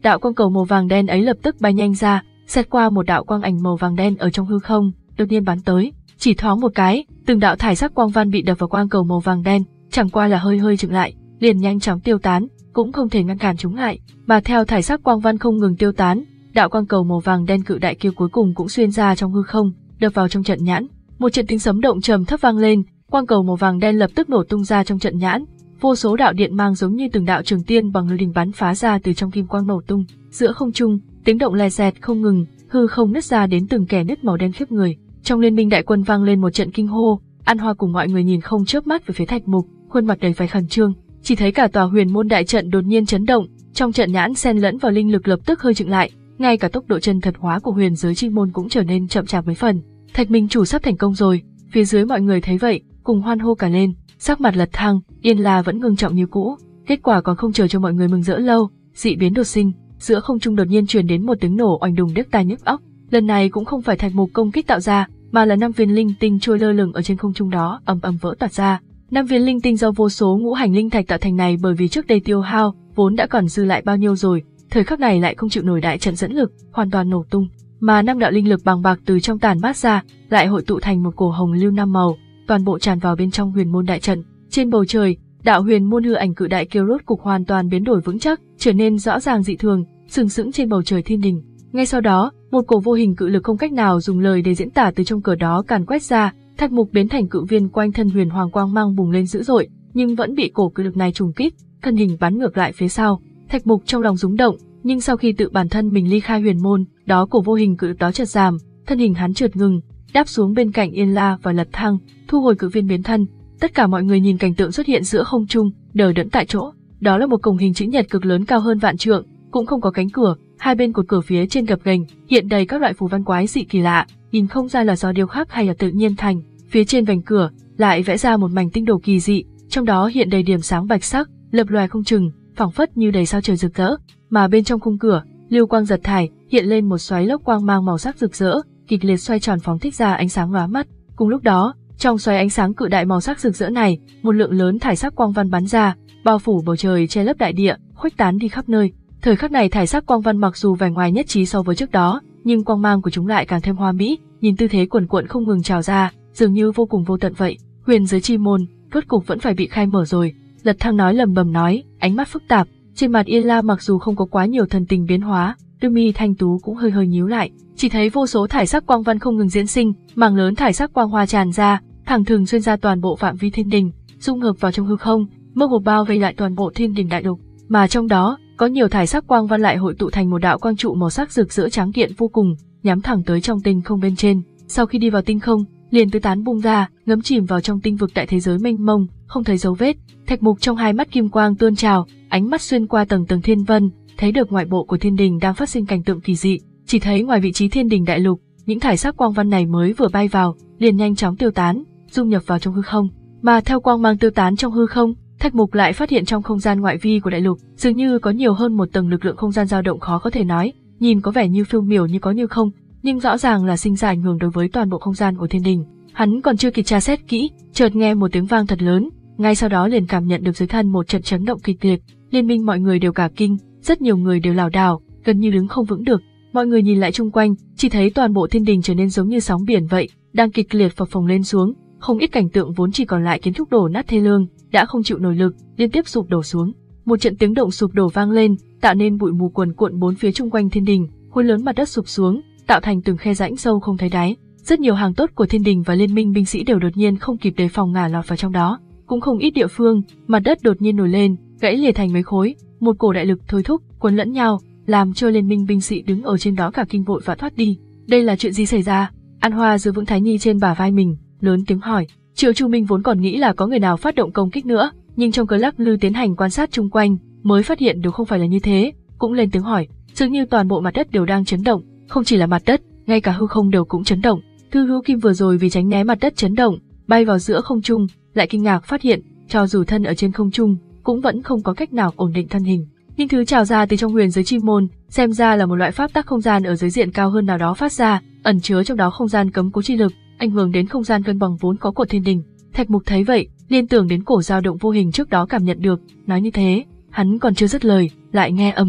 đạo quang cầu màu vàng đen ấy lập tức bay nhanh ra, xẹt qua một đạo quang ảnh màu vàng đen ở trong hư không, đột nhiên bắn tới. Chỉ thoáng một cái, từng đạo thải sắc quang văn bị đập vào quang cầu màu vàng đen, chẳng qua là hơi hơi chững lại, liền nhanh chóng tiêu tán, cũng không thể ngăn cản chúng lại. Mà theo thải sắc quang văn không ngừng tiêu tán, đạo quang cầu màu vàng đen cự đại kia cuối cùng cũng xuyên ra trong hư không, đập vào trong trận nhãn. Một trận tiếng sấm động trầm thấp vang lên, quang cầu màu vàng đen lập tức nổ tung ra trong trận nhãn. Vô số đạo điện mang giống như từng đạo trường tiên bằng lôi đình bắn phá ra từ trong kim quang nổ tung. Giữa không trung, tiếng động lè sẹt không ngừng, hư không nứt ra đến từng kẻ nứt màu đen khiếp người. Trong liên minh đại quân vang lên một trận kinh hô, An Hoa cùng mọi người nhìn không chớp mắt về phía Thạch Mục, khuôn mặt đầy vẻ khẩn trương. Chỉ thấy cả tòa huyền môn đại trận đột nhiên chấn động, trong trận nhãn xen lẫn vào linh lực lập tức hơi chững lại, ngay cả tốc độ chân thật hóa của huyền giới chi môn cũng trở nên chậm chạp mấy phần. Thạch Minh chủ sắp thành công rồi. Phía dưới mọi người thấy vậy, cùng hoan hô cả lên. Sắc mặt Lật Thăng, Yên La vẫn ngưng trọng như cũ. Kết quả còn không chờ cho mọi người mừng rỡ lâu, dị biến đột sinh, giữa không trung đột nhiên truyền đến một tiếng nổ oanh đùng điếc tai nhức óc. Lần này cũng không phải Thạch Mục công kích tạo ra, mà là năm viên linh tinh trôi lơ lửng ở trên không trung đó ầm ầm vỡ toạc ra. Năm viên linh tinh do vô số ngũ hành linh thạch tạo thành này bởi vì trước đây tiêu hao vốn đã còn dư lại bao nhiêu rồi, thời khắc này lại không chịu nổi đại trận dẫn lực, hoàn toàn nổ tung. Mà năm đạo linh lực bằng bạc từ trong tàn mát ra, lại hội tụ thành một cổ hồng lưu năm màu, toàn bộ tràn vào bên trong huyền môn đại trận. Trên bầu trời, đạo huyền môn hư ảnh cự đại kia rốt cục hoàn toàn biến đổi vững chắc, trở nên rõ ràng dị thường, sừng sững trên bầu trời thiên đình. Ngay sau đó, một cổ vô hình cự lực không cách nào dùng lời để diễn tả từ trong cửa đó càn quét ra, Thạch Mục biến thành cự viên quanh thân huyền hoàng quang mang bùng lên dữ dội, nhưng vẫn bị cổ cự lực này trùng kích, thân hình bắn ngược lại phía sau. Thạch Mục trong lòng rúng động, nhưng sau khi tự bản thân mình ly khai huyền môn, đó cổ vô hình cự lực đó chợt giảm, thân hình hắn chợt ngừng, đáp xuống bên cạnh Yên La và Lật Thăng, thu hồi cự viên biến thân. Tất cả mọi người nhìn cảnh tượng xuất hiện giữa không trung, đờ đẫn tại chỗ. Đó là một cổng hình chữ nhật cực lớn cao hơn vạn trượng, cũng không có cánh cửa, hai bên cột cửa phía trên gập ghềnh, hiện đầy các loại phù văn quái dị kỳ lạ, nhìn không ra là do điêu khắc hay là tự nhiên thành. Phía trên vành cửa lại vẽ ra một mảnh tinh đồ kỳ dị, trong đó hiện đầy điểm sáng bạch sắc, lập lòe không chừng, phảng phất như đầy sao trời rực rỡ. Mà bên trong khung cửa, lưu quang giật thải, hiện lên một xoáy lốc quang mang màu sắc rực rỡ, kịch liệt xoay tròn phóng thích ra ánh sáng lóa mắt. Cùng lúc đó, trong xoáy ánh sáng cự đại màu sắc rực rỡ này, một lượng lớn thải sắc quang văn bắn ra, bao phủ bầu trời che lấp đại địa, khuếch tán đi khắp nơi. Thời khắc này thải sắc quang văn mặc dù vẻ ngoài nhất trí so với trước đó, nhưng quang mang của chúng lại càng thêm hoa mỹ, nhìn tư thế cuồn cuộn không ngừng trào ra, dường như vô cùng vô tận vậy. Huyền giới chi môn, rốt cục vẫn phải bị khai mở rồi. Lật Thăng nói lầm bầm nói, ánh mắt phức tạp. Trên mặt Yên La mặc dù không có quá nhiều thần tình biến hóa, đôi mi thanh tú cũng hơi hơi nhíu lại, chỉ thấy vô số thải sắc quang văn không ngừng diễn sinh, mảng lớn thải sắc quang hoa tràn ra, thẳng thừng xuyên ra toàn bộ phạm vi thiên đình, dung hợp vào trong hư không, mơ hồ bao vây lại toàn bộ thiên đình đại lục. Mà trong đó, có nhiều thải sắc quang văn lại hội tụ thành một đạo quang trụ màu sắc rực rỡ tráng kiện vô cùng, nhắm thẳng tới trong tinh không bên trên. Sau khi đi vào tinh không, liền tứ tán bung ra, ngấm chìm vào trong tinh vực đại thế giới mênh mông, không thấy dấu vết. Thạch Mục trong hai mắt kim quang tuôn trào, ánh mắt xuyên qua tầng tầng thiên vân, thấy được ngoại bộ của thiên đình đang phát sinh cảnh tượng kỳ dị. Chỉ thấy ngoài vị trí thiên đình đại lục, những thải sắc quang văn này mới vừa bay vào, liền nhanh chóng tiêu tán, dung nhập vào trong hư không. Mà theo quang mang tiêu tán trong hư không, Thạch Mục lại phát hiện trong không gian ngoại vi của đại lục, dường như có nhiều hơn một tầng lực lượng không gian dao động khó có thể nói, nhìn có vẻ như phiêu miểu như có như không, nhưng rõ ràng là sinh ra ảnh hưởng đối với toàn bộ không gian của thiên đình. Hắn còn chưa kịp tra xét kỹ, chợt nghe một tiếng vang thật lớn, ngay sau đó liền cảm nhận được dưới thân một trận chấn động kịch liệt, liên minh mọi người đều cả kinh, rất nhiều người đều lảo đảo, gần như đứng không vững được. Mọi người nhìn lại chung quanh, chỉ thấy toàn bộ thiên đình trở nên giống như sóng biển vậy, đang kịch liệt phập phồng lên xuống, không ít cảnh tượng vốn chỉ còn lại kiến trúc đổ nát thê lương, đã không chịu nổi lực, liên tiếp sụp đổ xuống. Một trận tiếng động sụp đổ vang lên, tạo nên bụi mù cuồn cuộn bốn phía chung quanh thiên đình, khối lớn mặt đất sụp xuống, tạo thành từng khe rãnh sâu không thấy đáy. Rất nhiều hàng tốt của thiên đình và liên minh binh sĩ đều đột nhiên không kịp đề phòng ngả lọt vào trong đó. Cũng không ít địa phương, mặt đất đột nhiên nổi lên, gãy lìa thành mấy khối, một cổ đại lực thôi thúc, cuốn lẫn nhau, làm cho liên minh binh sĩ đứng ở trên đó cả kinh vội và thoát đi. Đây là chuyện gì xảy ra? An Hoa giữ vững Thái Nhi trên bả vai mình, lớn tiếng hỏi. Triệu Chu Minh vốn còn nghĩ là có người nào phát động công kích nữa, nhưng trong cơn lắc lư tiến hành quan sát chung quanh, mới phát hiện đều không phải là như thế, cũng lên tiếng hỏi. Dường như toàn bộ mặt đất đều đang chấn động, không chỉ là mặt đất, ngay cả hư không đều cũng chấn động. Thư Hữu Kim vừa rồi vì tránh né mặt đất chấn động, bay vào giữa không trung, lại kinh ngạc phát hiện, cho dù thân ở trên không trung, cũng vẫn không có cách nào ổn định thân hình. Những thứ trào ra từ trong huyền giới chi môn, xem ra là một loại pháp tắc không gian ở giới diện cao hơn nào đó phát ra, ẩn chứa trong đó không gian cấm cố chi lực, ảnh hưởng đến không gian cân bằng vốn có của thiên đình. Thạch Mục thấy vậy, liên tưởng đến cổ dao động vô hình trước đó cảm nhận được, nói như thế, hắn còn chưa dứt lời, lại nghe ầm,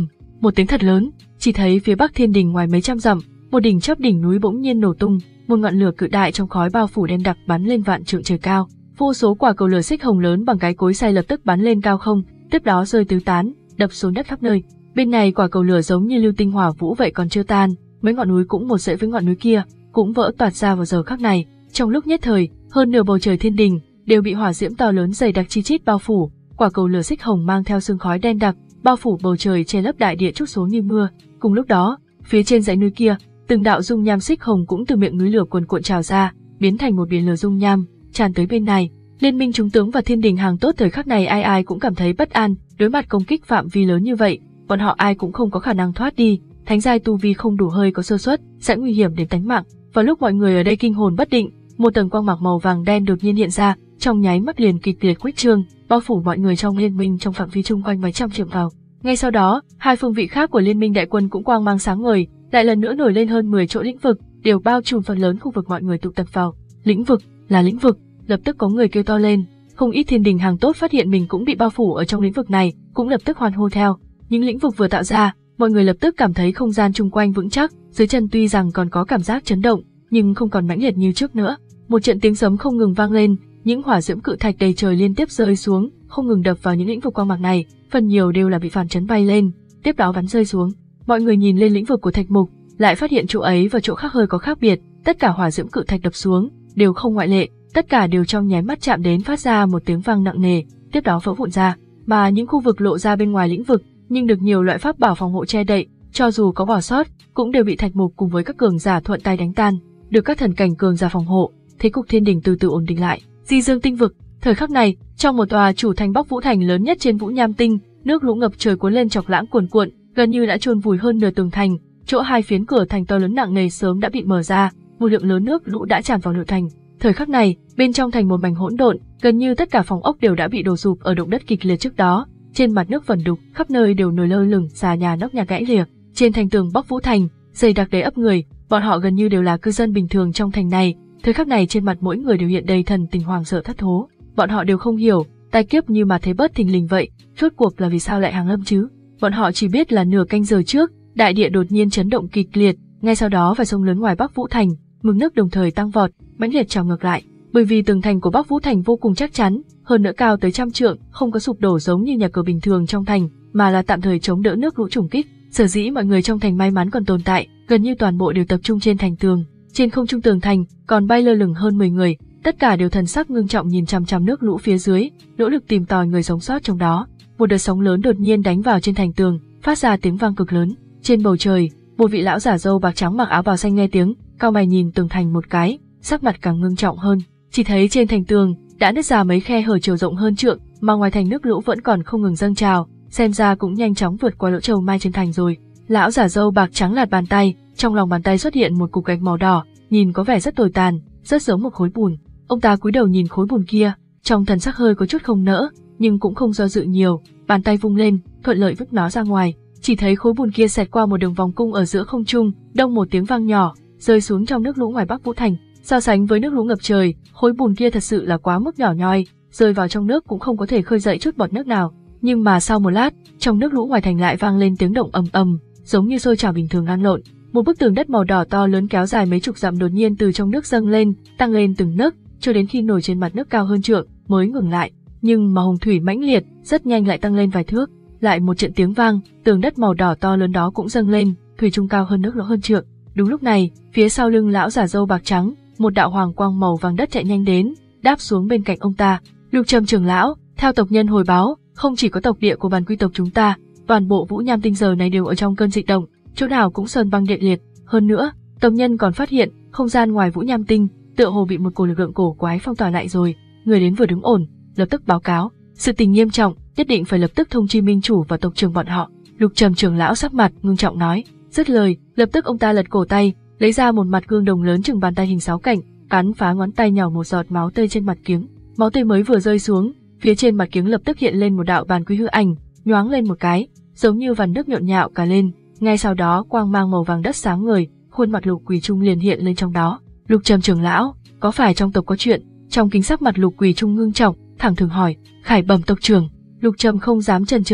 Một tiếng thật lớn, chỉ thấy phía bắc thiên đình ngoài mấy trăm dặm, một đỉnh chóp đỉnh núi bỗng nhiên nổ tung, một ngọn lửa cự đại trong khói bao phủ đen đặc bắn lên vạn trượng trời cao. Vô số quả cầu lửa xích hồng lớn bằng cái cối xay lập tức bắn lên cao không, tiếp đó rơi tứ tán, đập xuống đất khắp nơi. Bên này quả cầu lửa giống như lưu tinh hỏa vũ vậy còn chưa tan, mấy ngọn núi cũng một sợi với ngọn núi kia, cũng vỡ toạc ra vào giờ khắc này. Trong lúc nhất thời, hơn nửa bầu trời thiên đình đều bị hỏa diễm to lớn dày đặc chi chít bao phủ, quả cầu lửa xích hồng mang theo sương khói đen đặc, bao phủ bầu trời che lấp đại địa trút xuống như mưa. Cùng lúc đó, phía trên dãy núi kia, từng đạo dung nham xích hồng cũng từ miệng núi lửa cuồn cuộn trào ra, biến thành một biển lửa dung nham, tràn tới bên này. Liên minh chúng tướng và thiên đình hàng tốt thời khắc này ai ai cũng cảm thấy bất an, đối mặt công kích phạm vi lớn như vậy, bọn họ ai cũng không có khả năng thoát đi, thánh giai tu vi không đủ hơi có sơ suất, sẽ nguy hiểm đến tính mạng. Vào lúc mọi người ở đây kinh hồn bất định, một tầng quang mạc màu vàng đen đột nhiên hiện ra, trong nháy mắt liền kịch liệt khuếch trương, bao phủ mọi người trong liên minh trong phạm vi chung quanh mấy trăm trượng vào. Ngay sau đó, hai phương vị khác của liên minh đại quân cũng quang mang sáng ngời, lại lần nữa nổi lên hơn mười chỗ lĩnh vực, đều bao trùm phần lớn khu vực mọi người tụ tập vào. Lĩnh vực, là lĩnh vực, lập tức có người kêu to lên, không ít thiên đình hàng tốt phát hiện mình cũng bị bao phủ ở trong lĩnh vực này, cũng lập tức hoan hô theo. Những lĩnh vực vừa tạo ra, mọi người lập tức cảm thấy không gian chung quanh vững chắc, dưới chân tuy rằng còn có cảm giác chấn động, nhưng không còn mãnh liệt như trước nữa. Một trận tiếng sấm không ngừng vang lên, những hỏa diễm cự thạch đầy trời liên tiếp rơi xuống, không ngừng đập vào những lĩnh vực quang mạc này, phần nhiều đều là bị phản chấn bay lên, tiếp đó bắn rơi xuống. Mọi người nhìn lên lĩnh vực của thạch mục, lại phát hiện chỗ ấy và chỗ khác hơi có khác biệt, tất cả hỏa diễm cự thạch đập xuống, đều không ngoại lệ, tất cả đều trong nháy mắt chạm đến phát ra một tiếng vang nặng nề, tiếp đó vỡ vụn ra. Mà những khu vực lộ ra bên ngoài lĩnh vực, nhưng được nhiều loại pháp bảo phòng hộ che đậy, cho dù có bỏ sót, cũng đều bị thạch mục cùng với các cường giả thuận tay đánh tan. Được các thần cảnh cường giả phòng hộ, thế cục thiên đình từ từ ổn định lại. Di Dương tinh vực, thời khắc này, trong một tòa chủ thành Bắc Vũ Thành lớn nhất trên Vũ Nham Tinh, nước lũ ngập trời cuốn lên chọc lãng cuồn cuộn, gần như đã chôn vùi hơn nửa tường thành. Chỗ hai phiến cửa thành to lớn nặng nề sớm đã bị mở ra, một lượng lớn nước lũ đã tràn vào nội thành. Thời khắc này, bên trong thành một mảnh hỗn độn, gần như tất cả phòng ốc đều đã bị đổ sụp ở động đất kịch liệt trước đó. Trên mặt nước vẩn đục, khắp nơi đều nổi lơ lửng xà nhà nóc nhà gãy lìa. Trên thành tường Bắc Vũ Thành, dày đặc đầy ấp người, bọn họ gần như đều là cư dân bình thường trong thành này. Thời khắc này trên mặt mỗi người đều hiện đầy thần tình hoàng sợ thất thố. Bọn họ đều không hiểu, tai kiếp như mà thế bất thình lình vậy, rốt cuộc là vì sao lại hàng lâm chứ? Bọn họ chỉ biết là nửa canh giờ trước, đại địa đột nhiên chấn động kịch liệt, ngay sau đó vài sông lớn ngoài Bắc Vũ Thành, mực nước đồng thời tăng vọt, mãnh liệt trào ngược lại. Bởi vì tường thành của Bắc Vũ Thành vô cùng chắc chắn, hơn nữa cao tới trăm trượng, không có sụp đổ giống như nhà cửa bình thường trong thành, mà là tạm thời chống đỡ nước lũ trùng kích. Sở dĩ mọi người trong thành may mắn còn tồn tại, gần như toàn bộ đều tập trung trên thành tường. Trên không trung tường thành còn bay lơ lửng hơn mười người, tất cả đều thần sắc ngưng trọng nhìn chằm chằm nước lũ phía dưới, nỗ lực tìm tòi người sống sót trong đó. Một đợt sóng lớn đột nhiên đánh vào trên thành tường, phát ra tiếng vang cực lớn. Trên bầu trời, một vị lão giả râu bạc trắng mặc áo bào xanh nghe tiếng, cau mày nhìn tường thành một cái, sắc mặt càng ngưng trọng hơn. Chỉ thấy trên thành tường đã nứt ra mấy khe hở chiều rộng hơn trượng, mà ngoài thành nước lũ vẫn còn không ngừng dâng trào, xem ra cũng nhanh chóng vượt qua lỗ trầu mai trên thành rồi. Lão giả râu bạc trắng lạt bàn tay, trong lòng bàn tay xuất hiện một cục gạch màu đỏ, nhìn có vẻ rất tồi tàn, rất giống một khối bùn. Ông ta cúi đầu nhìn khối bùn kia, trong thần sắc hơi có chút không nỡ, nhưng cũng không do dự nhiều, bàn tay vung lên, thuận lợi vứt nó ra ngoài. Chỉ thấy khối bùn kia xẹt qua một đường vòng cung ở giữa không trung, đông một tiếng vang nhỏ, rơi xuống trong nước lũ ngoài Bắc Vũ Thành. So sánh với nước lũ ngập trời, khối bùn kia thật sự là quá mức nhỏ nhoi, rơi vào trong nước cũng không có thể khơi dậy chút bọt nước nào. Nhưng mà sau một lát, trong nước lũ ngoài thành lại vang lên tiếng động ầm ầm, giống như sôi trào bình thường lăn lộn. Một bức tường đất màu đỏ to lớn kéo dài mấy chục dặm đột nhiên từ trong nước dâng lên, tăng lên từng nấc, cho đến khi nổi trên mặt nước cao hơn trượng mới ngừng lại. Nhưng mà hồng thủy mãnh liệt, rất nhanh lại tăng lên vài thước. Lại một trận tiếng vang, tường đất màu đỏ to lớn đó cũng dâng lên, thủy chung cao hơn nước lỗ hơn trượng. Đúng lúc này, phía sau lưng lão giả râu bạc trắng, một đạo hoàng quang màu vàng đất chạy nhanh đến, đáp xuống bên cạnh ông ta. Lục Trầm trưởng lão, theo tộc nhân hồi báo, không chỉ có tộc địa của bản quy tộc chúng ta, toàn bộ Vũ Nham Tinh giờ này đều ở trong cơn dịch động, chỗ nào cũng sơn băng địa liệt. Hơn nữa, tộc nhân còn phát hiện không gian ngoài Vũ Nham Tinh tựa hồ bị một cổ lực lượng cổ quái phong tỏa lại rồi. Người đến vừa đứng ổn, lập tức báo cáo, sự tình nghiêm trọng, nhất định phải lập tức thông chi minh chủ và tộc trưởng bọn họ. Lục Trầm trưởng lão sắc mặt ngưng trọng nói. Dứt lời, lập tức ông ta lật cổ tay, lấy ra một mặt gương đồng lớn chừng bàn tay hình sáu cạnh, cắn phá ngón tay nhỏ một giọt máu tươi trên mặt kiếng. Máu tươi mới vừa rơi xuống, phía trên mặt kiếng lập tức hiện lên một đạo bàn quy hư ảnh, nhoáng lên một cái, giống như vằn nước nhộn nhạo cả lên. Ngay sau đó quang mang màu vàng đất sáng ngời, khuôn mặt Lục Quỳ Trung liền hiện lên trong đó. Lục Trầm trưởng lão, có phải trong tộc có chuyện? Trong kính sắc mặt Lục Quỳ Trung ngưng trọng, thẳng thừng hỏi. Khải bẩm tộc trưởng. Lục Trầm không dám chần chờ,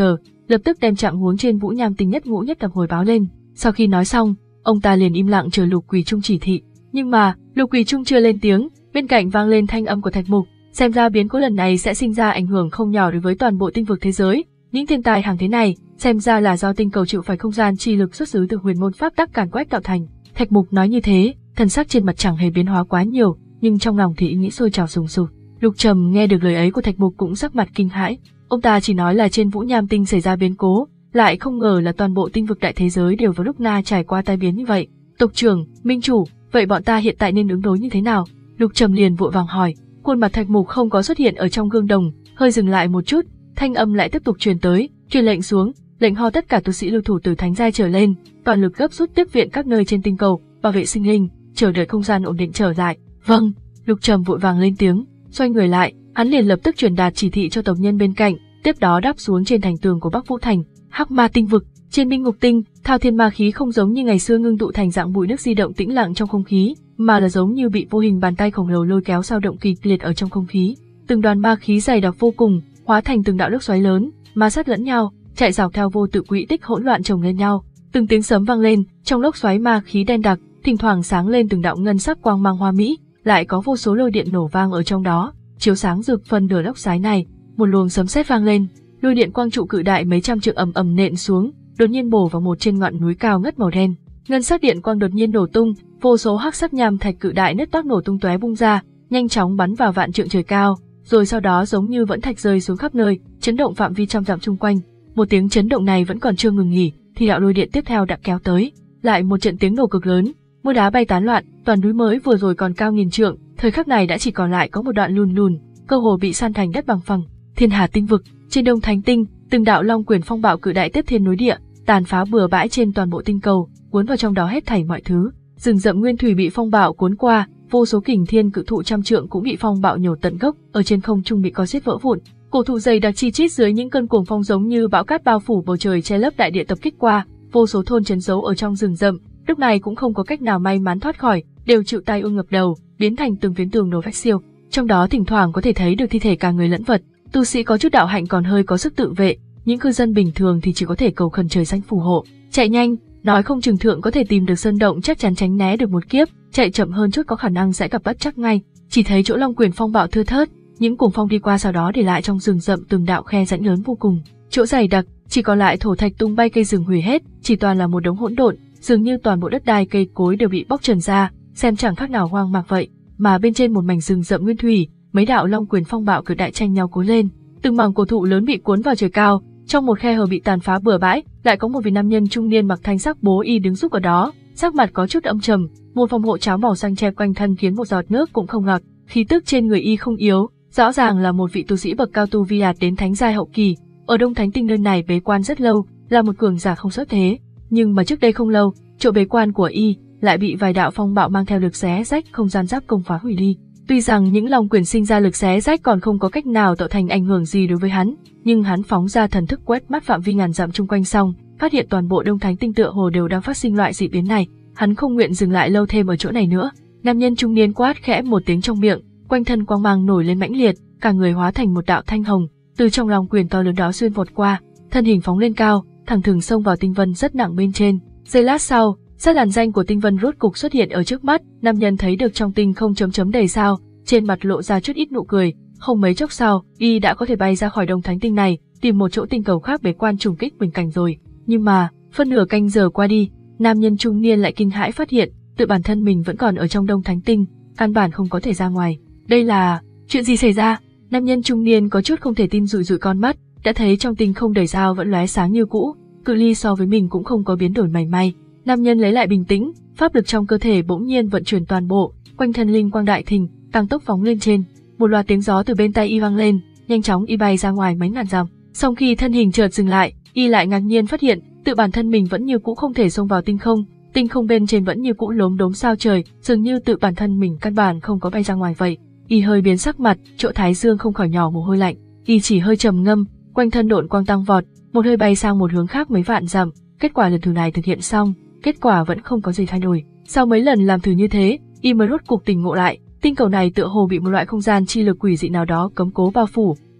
lập tức đem trạng huống trên Vũ Nham Tinh nhất ngũ nhất tập hồi báo lên. Sau khi nói xong, ông ta liền im lặng chờ Lục Quỳ Trung chỉ thị. Nhưng mà, Lục Quỳ Trung chưa lên tiếng, bên cạnh vang lên thanh âm của Thạch Mục, xem ra biến cố lần này sẽ sinh ra ảnh hưởng không nhỏ đối với toàn bộ tinh vực thế giới. Những thiên tai hàng thế này, xem ra là do tinh cầu chịu phải không gian chi lực xuất xứ từ huyền môn pháp tắc càn quét tạo thành. Thạch Mục nói như thế, thần sắc trên mặt chẳng hề biến hóa quá nhiều, nhưng trong lòng thì ý nghĩ sôi trào sùng sục. Lục Trầm nghe được lời ấy của Thạch Mục cũng sắc mặt kinh hãi. Ông ta chỉ nói là trên Vũ Nham Tinh xảy ra biến cố, lại không ngờ là toàn bộ tinh vực đại thế giới đều vào lúc na trải qua tai biến như vậy. Tộc trưởng, minh chủ, vậy bọn ta hiện tại nên ứng đối như thế nào? Lục Trầm liền vội vàng hỏi. Khuôn mặt Thạch Mục không có xuất hiện ở trong gương đồng, hơi dừng lại một chút, thanh âm lại tiếp tục truyền tới, truyền lệnh xuống, lệnh ho tất cả tu sĩ lưu thủ từ thánh giai trở lên, toàn lực gấp rút tiếp viện các nơi trên tinh cầu, bảo vệ sinh linh, chờ đợi không gian ổn định trở lại. Vâng, Lục Trầm vội vàng lên tiếng, xoay người lại, hắn liền lập tức truyền đạt chỉ thị cho tộc nhân bên cạnh, tiếp đó đáp xuống trên thành tường của Bắc Vũ Thành. Hắc Ma tinh vực, trên Minh Ngục Tinh, thao thiên ma khí không giống như ngày xưa ngưng tụ thành dạng bụi nước di động tĩnh lặng trong không khí, mà là giống như bị vô hình bàn tay khổng lồ lôi kéo dao động kịch liệt ở trong không khí. Từng đoàn ma khí dày đặc vô cùng, hóa thành từng đạo nước xoáy lớn, ma sát lẫn nhau, chạy dọc theo vô tự quỹ tích hỗn loạn chồng lên nhau. Từng tiếng sấm vang lên, trong lốc xoáy ma khí đen đặc, thỉnh thoảng sáng lên từng đạo ngân sắc quang mang hoa mỹ, lại có vô số lôi điện nổ vang ở trong đó, chiếu sáng rực phần nửa lốc xoáy này. Một luồng sấm sét vang lên, lôi điện quang trụ cự đại mấy trăm trượng ầm ầm nện xuống, đột nhiên bổ vào một trên ngọn núi cao ngất màu đen. Ngân sắc điện quang đột nhiên nổ tung, vô số hắc sắc nham thạch cự đại nứt toác nổ tung tóe bung ra, nhanh chóng bắn vào vạn trượng trời cao, rồi sau đó giống như vẫn thạch rơi xuống khắp nơi, chấn động phạm vi trăm dặm chung quanh. Một tiếng chấn động này vẫn còn chưa ngừng nghỉ, thì đạo lôi điện tiếp theo đã kéo tới, lại một trận tiếng nổ cực lớn, mưa đá bay tán loạn, toàn núi mới vừa rồi còn cao nghìn trượng, thời khắc này đã chỉ còn lại có một đoạn lùn lùn, cơ hồ bị san thành đất bằng phẳng. Thiên Hà tinh vực, trên Đông Thánh tinh, từng đạo long quyền phong bạo cự đại tiếp thiên núi địa, tàn phá bừa bãi trên toàn bộ tinh cầu, cuốn vào trong đó hết thảy mọi thứ. Rừng rậm nguyên thủy bị phong bạo cuốn qua, vô số kình thiên cự thụ trăm trượng cũng bị phong bạo nhổ tận gốc, ở trên không trung bị co xiết vỡ vụn. Cổ thụ dày đặc chi chít dưới những cơn cuồng phong giống như bão cát bao phủ bầu trời che lấp đại địa tập kích qua, vô số thôn trấn giấu ở trong rừng rậm, lúc này cũng không có cách nào may mắn thoát khỏi, đều chịu tai ương ngập đầu, biến thành từng phiến tường đổ vách siêu. Trong đó thỉnh thoảng có thể thấy được thi thể cả người lẫn vật. Tu sĩ có chút đạo hạnh còn hơi có sức tự vệ, những cư dân bình thường thì chỉ có thể cầu khẩn trời xanh phù hộ, chạy nhanh, nói không chừng thượng có thể tìm được sơn động chắc chắn tránh né được một kiếp, chạy chậm hơn chút có khả năng sẽ gặp bất trắc ngay. Chỉ thấy chỗ long quyền phong bạo thưa thớt, những cuồng phong đi qua sau đó để lại trong rừng rậm từng đạo khe rãnh lớn vô cùng, chỗ dày đặc chỉ còn lại thổ thạch tung bay, cây rừng hủy hết, chỉ toàn là một đống hỗn độn, dường như toàn bộ đất đai cây cối đều bị bóc trần ra, xem chẳng khác nào hoang mạc vậy. Mà bên trên một mảnh rừng rậm nguyên thủy, mấy đạo long quyền phong bạo cực đại tranh nhau cuốn lên, từng mảng cổ thụ lớn bị cuốn vào trời cao, trong một khe hở bị tàn phá bừa bãi, lại có một vị nam nhân trung niên mặc thanh sắc bố y đứng giúp ở đó, sắc mặt có chút âm trầm, một phòng hộ cháo màu xanh che quanh thân khiến một giọt nước cũng không ngọt, khí tức trên người y không yếu, rõ ràng là một vị tu sĩ bậc cao tu vi đạt đến thánh giai hậu kỳ, ở Đông Thánh tinh nơi này bế quan rất lâu, là một cường giả không xuất thế, nhưng mà trước đây không lâu, chỗ bế quan của y lại bị vài đạo phong bạo mang theo lực xé rách không gian giáp công phá hủy đi. Tuy rằng những long quyền sinh ra lực xé rách còn không có cách nào tạo thành ảnh hưởng gì đối với hắn, nhưng hắn phóng ra thần thức quét mắt phạm vi ngàn dặm chung quanh xong, phát hiện toàn bộ Đông Thánh tinh tựa hồ đều đang phát sinh loại dị biến này, hắn không nguyện dừng lại lâu thêm ở chỗ này nữa. Nam nhân trung niên quát khẽ một tiếng trong miệng, quanh thân quang mang nổi lên mãnh liệt, cả người hóa thành một đạo thanh hồng, từ trong long quyền to lớn đó xuyên vọt qua, thân hình phóng lên cao, thẳng thừng xông vào tinh vân rất nặng bên trên. Giây lát sau, sát làn danh của tinh vân rốt cục xuất hiện ở trước mắt, nam nhân thấy được trong tinh không chấm chấm đầy sao, trên mặt lộ ra chút ít nụ cười, không mấy chốc sau, y đã có thể bay ra khỏi Đông Thánh tinh này, tìm một chỗ tinh cầu khác bế quan trùng kích bình cảnh rồi. Nhưng mà, phân nửa canh giờ qua đi, nam nhân trung niên lại kinh hãi phát hiện, tự bản thân mình vẫn còn ở trong Đông Thánh tinh, căn bản không có thể ra ngoài. Đây là chuyện gì xảy ra? Nam nhân trung niên có chút không thể tin dụi dụi con mắt, đã thấy trong tinh không đầy sao vẫn lóe sáng như cũ, cự ly so với mình cũng không có biến đổi mảy may. Nam nhân lấy lại bình tĩnh, pháp lực trong cơ thể bỗng nhiên vận chuyển toàn bộ, quanh thân linh quang đại thịnh, tăng tốc phóng lên trên. Một loạt tiếng gió từ bên tay y vang lên, nhanh chóng y bay ra ngoài mấy ngàn dặm. Sau khi thân hình chợt dừng lại, y lại ngạc nhiên phát hiện, tự bản thân mình vẫn như cũ không thể xông vào tinh không, tinh không bên trên vẫn như cũ lốm đốm sao trời, dường như tự bản thân mình căn bản không có bay ra ngoài vậy. Y hơi biến sắc mặt, chỗ thái dương không khỏi nhỏ mồ hôi lạnh, y chỉ hơi trầm ngâm, quanh thân độn quang tăng vọt, một hơi bay sang một hướng khác mấy vạn dặm. Kết quả lần thử này thực hiện xong, kết quả vẫn không có gì thay đổi. Sau mấy lần làm thử như thế, y mới rốt cục tỉnh ngộ lại, tinh cầu này tựa hồ bị một loại không gian chi lực quỷ dị nào đó cấm cố bao phủ,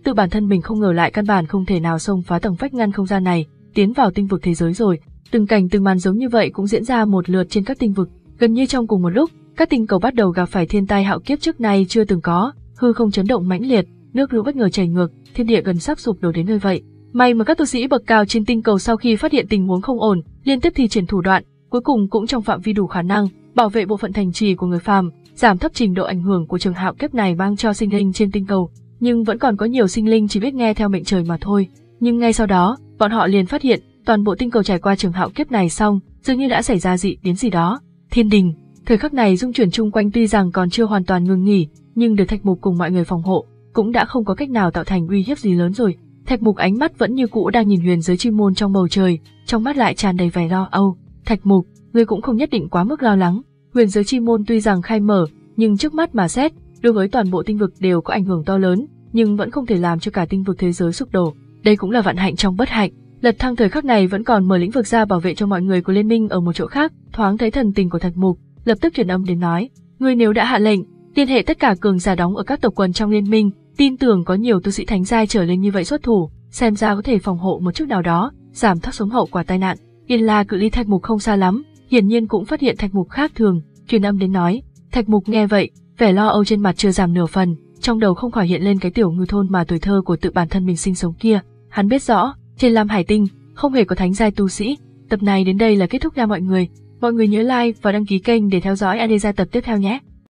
tự bản thân mình không ngờ lại căn bản không thể nào xông phá tầng vách ngăn không gian này, tiến vào tinh vực thế giới rồi. Từng cảnh từng màn giống như vậy cũng diễn ra một lượt trên các tinh vực, gần như trong cùng một lúc, các tinh cầu bắt đầu gặp phải thiên tai hạo kiếp trước nay chưa từng có, hư không chấn động mãnh liệt, nước lũ bất ngờ chảy ngược, thiên địa gần sắp sụp đổ đến nơi vậy. May mà các tu sĩ bậc cao trên tinh cầu sau khi phát hiện tình huống không ổn, liên tiếp thi triển thủ đoạn, cuối cùng cũng trong phạm vi đủ khả năng bảo vệ bộ phận thành trì của người phàm, giảm thấp trình độ ảnh hưởng của trường hạo kiếp này mang cho sinh linh trên tinh cầu. Nhưng vẫn còn có nhiều sinh linh chỉ biết nghe theo mệnh trời mà thôi. Nhưng ngay sau đó, bọn họ liền phát hiện, toàn bộ tinh cầu trải qua trường hạo kiếp này xong, dường như đã xảy ra dị biến gì đó. Thiên đình, thời khắc này dung chuyển chung quanh tuy rằng còn chưa hoàn toàn ngừng nghỉ, nhưng được Thạch Mục cùng mọi người phòng hộ, cũng đã không có cách nào tạo thành uy hiếp gì lớn rồi. Thạch Mục ánh mắt vẫn như cũ đang nhìn huyền giới chi môn trong bầu trời, trong mắt lại tràn đầy vẻ lo âu. Thạch Mục, ngươi cũng không nhất định quá mức lo lắng. Huyền giới chi môn tuy rằng khai mở, nhưng trước mắt mà xét, đối với toàn bộ tinh vực đều có ảnh hưởng to lớn, nhưng vẫn không thể làm cho cả tinh vực thế giới sụp đổ. Đây cũng là vạn hạnh trong bất hạnh. Lật Thăng thời khắc này vẫn còn mở lĩnh vực ra bảo vệ cho mọi người của liên minh ở một chỗ khác, thoáng thấy thần tình của Thạch Mục, lập tức truyền âm đến nói: ngươi nếu đã hạ lệnh, liên hệ tất cả cường giả đóng ở các tộc quần trong liên minh, tin tưởng có nhiều tu sĩ thánh giai trở lên như vậy xuất thủ, xem ra có thể phòng hộ một chút nào đó, giảm thấp xuống hậu quả tai nạn. Yên La cự ly Thạch Mục không xa lắm, hiển nhiên cũng phát hiện Thạch Mục khác thường, truyền âm đến nói. Thạch Mục nghe vậy, vẻ lo âu trên mặt chưa giảm nửa phần, trong đầu không khỏi hiện lên cái tiểu ngư thôn mà tuổi thơ của tự bản thân mình sinh sống kia. Hắn biết rõ, trên Lam Hải Tinh không hề có thánh giai tu sĩ. Tập này đến đây là kết thúc nha mọi người. Mọi người nhớ like và đăng ký kênh để theo dõi Adesa tập tiếp theo nhé.